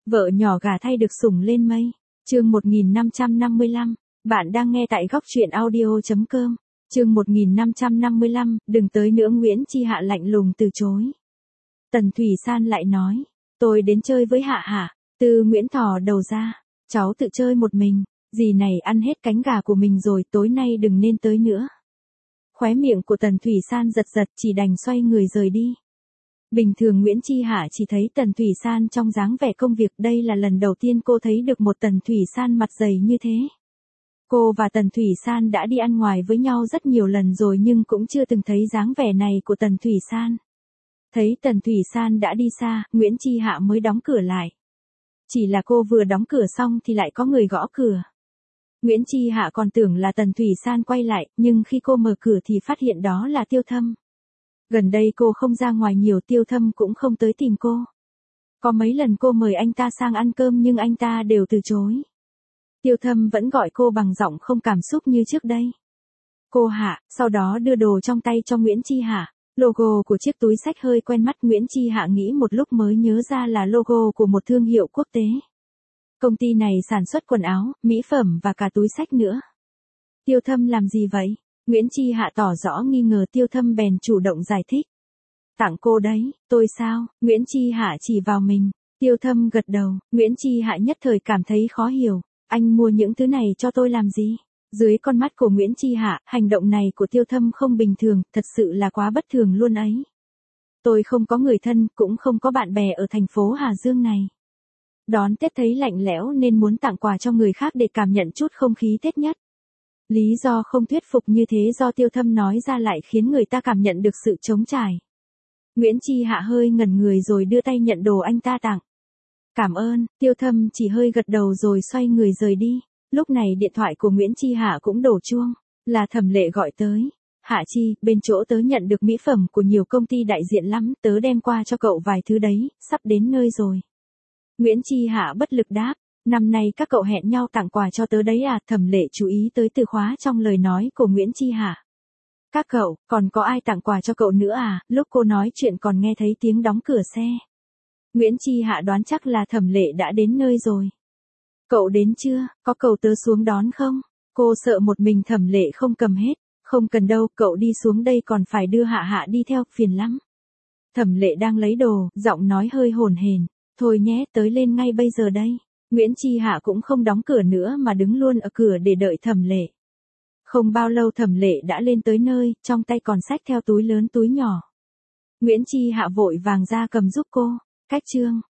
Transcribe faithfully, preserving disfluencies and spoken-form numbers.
Vợ nhỏ gả thay được sủng lên mây. Chương một nghìn năm trăm năm mươi lăm. Bạn đang nghe tại góc truyện audio chấm com. Chương một nghìn năm trăm năm mươi lăm, đừng tới nữa. Nguyễn Chi Hạ lạnh lùng từ chối. Tần Thủy San lại nói, tôi đến chơi với Hạ Hạ. Tư Nguyễn thò đầu ra, cháu tự chơi một mình, dì này ăn hết cánh gà của mình rồi, tối nay đừng nên tới nữa. Khóe miệng của Tần Thủy San giật giật, chỉ đành xoay người rời đi. Bình thường Nguyễn Chi Hạ chỉ thấy Tần Thủy San trong dáng vẻ công việc, đây là lần đầu tiên cô thấy được một Tần Thủy San mặt dày như thế. Cô và Tần Thủy San đã đi ăn ngoài với nhau rất nhiều lần rồi nhưng cũng chưa từng thấy dáng vẻ này của Tần Thủy San. Thấy Tần Thủy San đã đi xa, Nguyễn Chi Hạ mới đóng cửa lại. Chỉ là cô vừa đóng cửa xong thì lại có người gõ cửa. Nguyễn Chi Hạ còn tưởng là Tần Thủy San quay lại, nhưng khi cô mở cửa thì phát hiện đó là Tiêu Thâm. Gần đây cô không ra ngoài nhiều, Tiêu Thâm cũng không tới tìm cô. Có mấy lần cô mời anh ta sang ăn cơm nhưng anh ta đều từ chối. Tiêu Thâm vẫn gọi cô bằng giọng không cảm xúc như trước đây. Cô Hạ, sau đó đưa đồ trong tay cho Nguyễn Chi Hạ. Logo của chiếc túi xách hơi quen mắt, Nguyễn Chi Hạ nghĩ một lúc mới nhớ ra là logo của một thương hiệu quốc tế. Công ty này sản xuất quần áo, mỹ phẩm và cả túi xách nữa. Tiêu Thâm làm gì vậy? Nguyễn Chi Hạ tỏ rõ nghi ngờ, Tiêu Thâm bèn chủ động giải thích. Tặng cô đấy. Tôi sao? Nguyễn Chi Hạ chỉ vào mình. Tiêu Thâm gật đầu, Nguyễn Chi Hạ nhất thời cảm thấy khó hiểu. Anh mua những thứ này cho tôi làm gì? Dưới con mắt của Nguyễn Chi Hạ, hành động này của Tiêu Thâm không bình thường, thật sự là quá bất thường luôn ấy. Tôi không có người thân, cũng không có bạn bè ở thành phố Hà Dương này. Đón Tết thấy lạnh lẽo nên muốn tặng quà cho người khác để cảm nhận chút không khí Tết nhất. Lý do không thuyết phục như thế do Tiêu Thâm nói ra lại khiến người ta cảm nhận được sự trống trải. Nguyễn Chi Hạ hơi ngẩn người rồi đưa tay nhận đồ anh ta tặng. Cảm ơn. Tiêu Thâm chỉ hơi gật đầu rồi xoay người rời đi. Lúc này điện thoại của Nguyễn Chi Hạ cũng đổ chuông, là Thẩm Lệ gọi tới. Hạ Chi, bên chỗ tớ nhận được mỹ phẩm của nhiều công ty đại diện lắm, tớ đem qua cho cậu vài thứ đấy, sắp đến nơi rồi. Nguyễn Chi Hạ bất lực đáp, năm nay các cậu hẹn nhau tặng quà cho tớ đấy à? Thẩm Lệ chú ý tới từ khóa trong lời nói của Nguyễn Chi Hạ. Các cậu, còn có ai tặng quà cho cậu nữa à? Lúc cô nói chuyện còn nghe thấy tiếng đóng cửa xe. Nguyễn Chi Hạ đoán chắc là Thẩm Lệ đã đến nơi rồi. Cậu đến chưa, có cầu tớ xuống đón không? Cô sợ một mình Thẩm Lệ không cầm hết. Không cần đâu, cậu đi xuống đây còn phải đưa Hạ Hạ đi theo, phiền lắm. Thẩm Lệ đang lấy đồ, giọng nói hơi hồn hển. Thôi nhé, tới lên ngay bây giờ đây. Nguyễn Chi Hạ cũng không đóng cửa nữa mà đứng luôn ở cửa để đợi Thẩm Lệ. Không bao lâu Thẩm Lệ đã lên tới nơi, trong tay còn xách theo túi lớn túi nhỏ. Nguyễn Chi Hạ vội vàng ra cầm giúp cô. Cách chương.